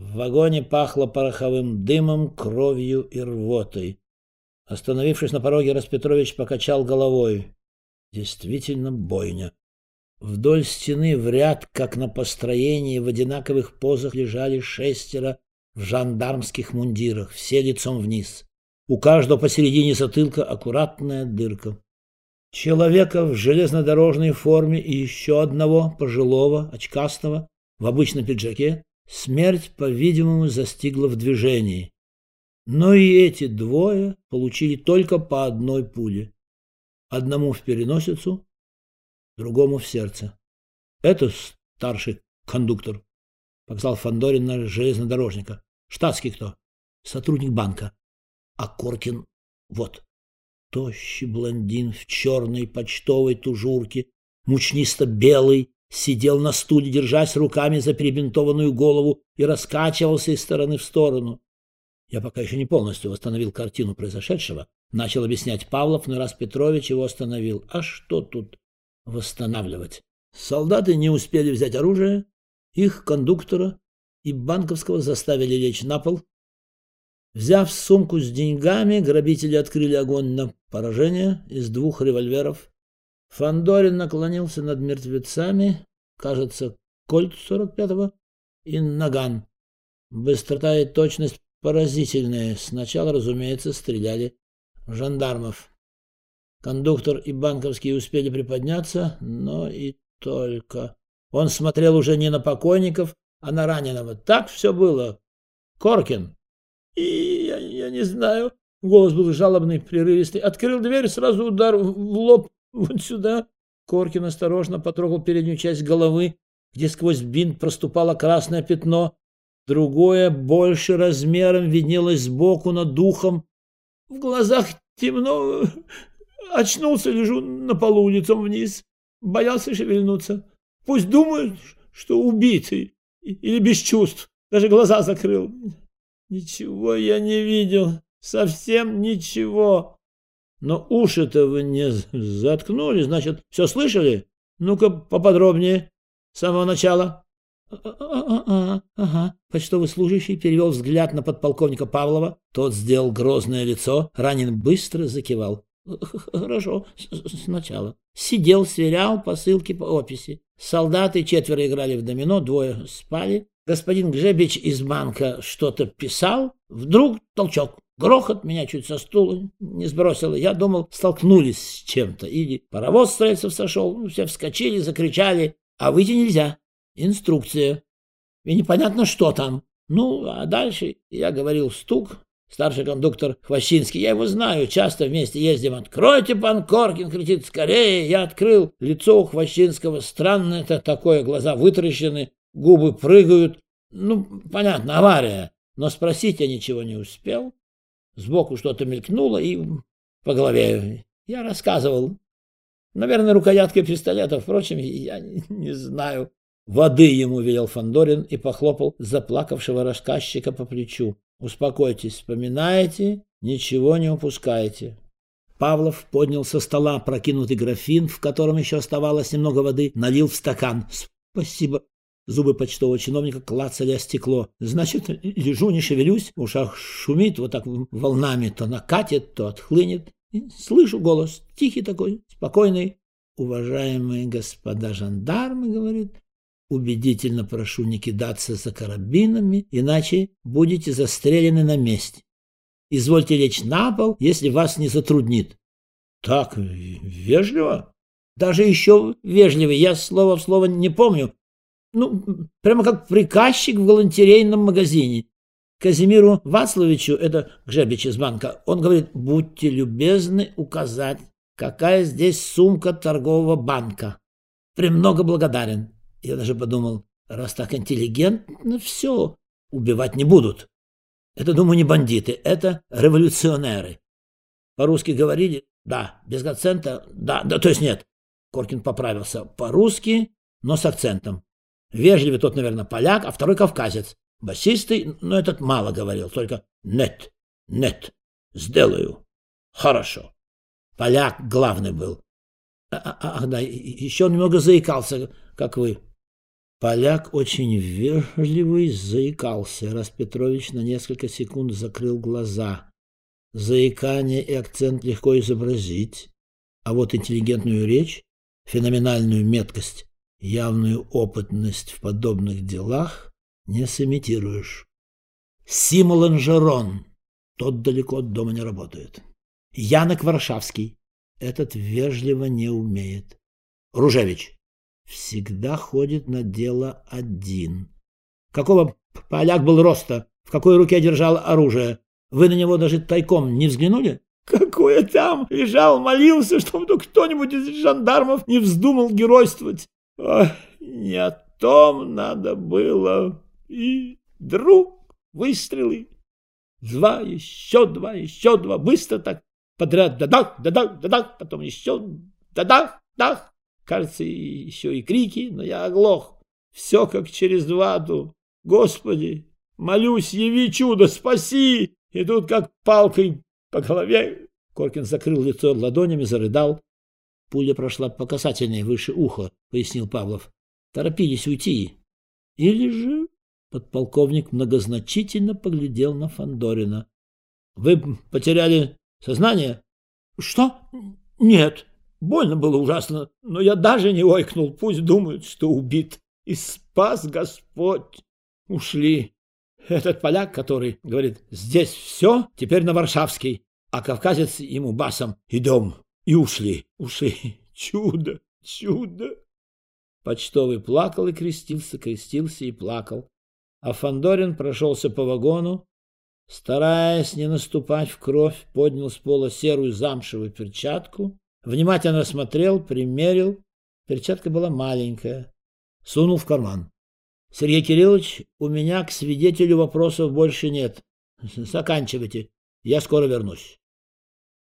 В вагоне пахло пороховым дымом, кровью и рвотой. Остановившись на пороге, Распетрович покачал головой. Действительно бойня. Вдоль стены в ряд, как на построении, в одинаковых позах лежали 6 в жандармских мундирах, все лицом вниз. У каждого посередине затылка аккуратная дырка. Человека в железнодорожной форме и еще одного, пожилого, очкастого, в обычном пиджаке, смерть, по-видимому, застигла в движении. Но и эти двое получили только по одной пуле. Одному в переносицу, другому в сердце. Это старший кондуктор, показал Фандорин на железнодорожника. Штатский кто? Сотрудник банка. А Коркин вот. Тощий блондин в черной почтовой тужурке, мучнисто-белый, сидел на стуле, держась руками за перебинтованную голову, и раскачивался из стороны в сторону. Я пока еще не полностью восстановил картину произошедшего, начал объяснять Павлов, но Распетрович его остановил. А что тут восстанавливать? Солдаты не успели взять оружие, их кондуктора и банковского заставили лечь на пол. Взяв сумку с деньгами, грабители открыли огонь на поражение из 2 револьверов. Фандорин наклонился над мертвецами, кажется, кольт 45-го и наган. Быстрота и точность поразительные. Сначала, разумеется, стреляли в жандармов. Кондуктор и банковский успели приподняться, но и только. Он смотрел уже не на покойников, а на раненого. Так все было. Коркин. И я не знаю. Голос был жалобный, прерывистый. Открыл дверь, сразу удар в лоб. Вот сюда. Коркин осторожно потрогал переднюю часть головы, где сквозь бинт проступало красное пятно. Другое, больше размером, виднелось сбоку над ухом. В глазах темно. Очнулся, лежу на полу лицом вниз. Боялся шевельнуться. Пусть думают, что убитый или без чувств. Даже глаза закрыл. Ничего я не видел. Совсем ничего. Но уши-то вы не заткнули, значит, все слышали? Ну-ка поподробнее. С самого начала. Ага. Почтовый служащий перевел взгляд на подполковника Павлова. Тот сделал грозное лицо. Ранин быстро закивал. Хорошо, сначала. Сидел, сверял посылки по описи. Солдаты 4 играли в домино, 2 спали. Господин Гжебич из банка что-то писал. Вдруг толчок. Грохот, меня чуть со стула не сбросило. Я думал, столкнулись с чем-то. Или паровоз с рельсов сошел. Все вскочили, закричали. А выйти нельзя. Инструкция. И непонятно, что там. Ну, а дальше я говорил стук. Старший кондуктор Хвощинский. Я его знаю, часто вместе ездим. «Откройте, пан Коркин!» кричит. «Скорее!» Я открыл. Лицо у Хвощинского странное такое, глаза вытаращены, губы прыгают. Ну, понятно, авария. Но спросить я ничего не успел. Сбоку что-то мелькнуло и по голове. Я рассказывал. Наверное, рукояткой пистолета. Впрочем, я не знаю. Воды ему велел Фандорин и похлопал заплакавшего рассказчика по плечу. Успокойтесь, вспоминайте, ничего не упускайте. Павлов поднял со стола прокинутый графин, в котором еще оставалось немного воды, налил в стакан. Спасибо. Зубы почтового чиновника клацали о стекло. Значит, лежу, не шевелюсь, в ушах шумит, вот так волнами то накатит, то отхлынет. И слышу голос, тихий такой, спокойный. Уважаемые господа жандармы, говорит, убедительно прошу не кидаться за карабинами, иначе будете застрелены на месте. Извольте лечь на пол, если вас не затруднит. Так вежливо? Даже еще вежливее, я слово в слово не помню. Ну, прямо как приказчик в галантерейном магазине. Казимиру Вацловичу, это Гжебич из банка, он говорит, будьте любезны указать, какая здесь сумка торгового банка. Премного благодарен. Я даже подумал, раз так интеллигентно, все, убивать не будут. Это, думаю, не бандиты, это революционеры. По-русски говорили? Да. Без акцента? Да, то есть нет. Коркин поправился. По-русски, но с акцентом. Вежливый тот, наверное, поляк, а второй кавказец. Басистый, но этот мало говорил, только нет, сделаю. Хорошо. Поляк главный был. Да, еще он немного заикался, как вы. Поляк очень вежливый заикался. Распетрович на несколько секунд закрыл глаза. Заикание и акцент легко изобразить, а вот интеллигентную речь, феноменальную меткость, явную опытность в подобных делах не сымитируешь. Сима Ланжерон, тот далеко от дома не работает. Янок Варшавский, этот вежливо не умеет. Ружевич всегда ходит на дело один. Какого поляк был роста, в какой руке держал оружие? Вы на него даже тайком не взглянули? Какое там? Лежал, молился, чтобы кто-нибудь из жандармов не вздумал геройствовать. Ох, не о том надо было. И вдруг выстрелы. Два, еще два. Быстро так подряд. Да-дах, да-дах, да-дах. Потом еще да-дах, дах. Кажется, еще и крики, но я оглох. Все как через вату. Господи, молюсь, яви чудо, спаси! И тут как палкой по голове. Коркин закрыл лицо ладонями, зарыдал. Пуля прошла по касательной выше уха, пояснил Павлов. Торопились уйти. Или же... Подполковник многозначительно поглядел на Фандорина. Вы потеряли сознание? Что? Нет. Больно было ужасно, но я даже не ойкнул. Пусть думают, что убит. И спас Господь. Ушли. Этот поляк, который говорит, здесь все, теперь на Варшавский, а кавказец ему басом, идем. И ушли. Чудо, чудо. Почтовый плакал и крестился и плакал. А Фандорин прошелся по вагону, стараясь не наступать в кровь, поднял с пола серую замшевую перчатку, внимательно осмотрел, примерил. Перчатка была маленькая. Сунул в карман. Сергей Кириллович, у меня к свидетелю вопросов больше нет. Заканчивайте, я скоро вернусь.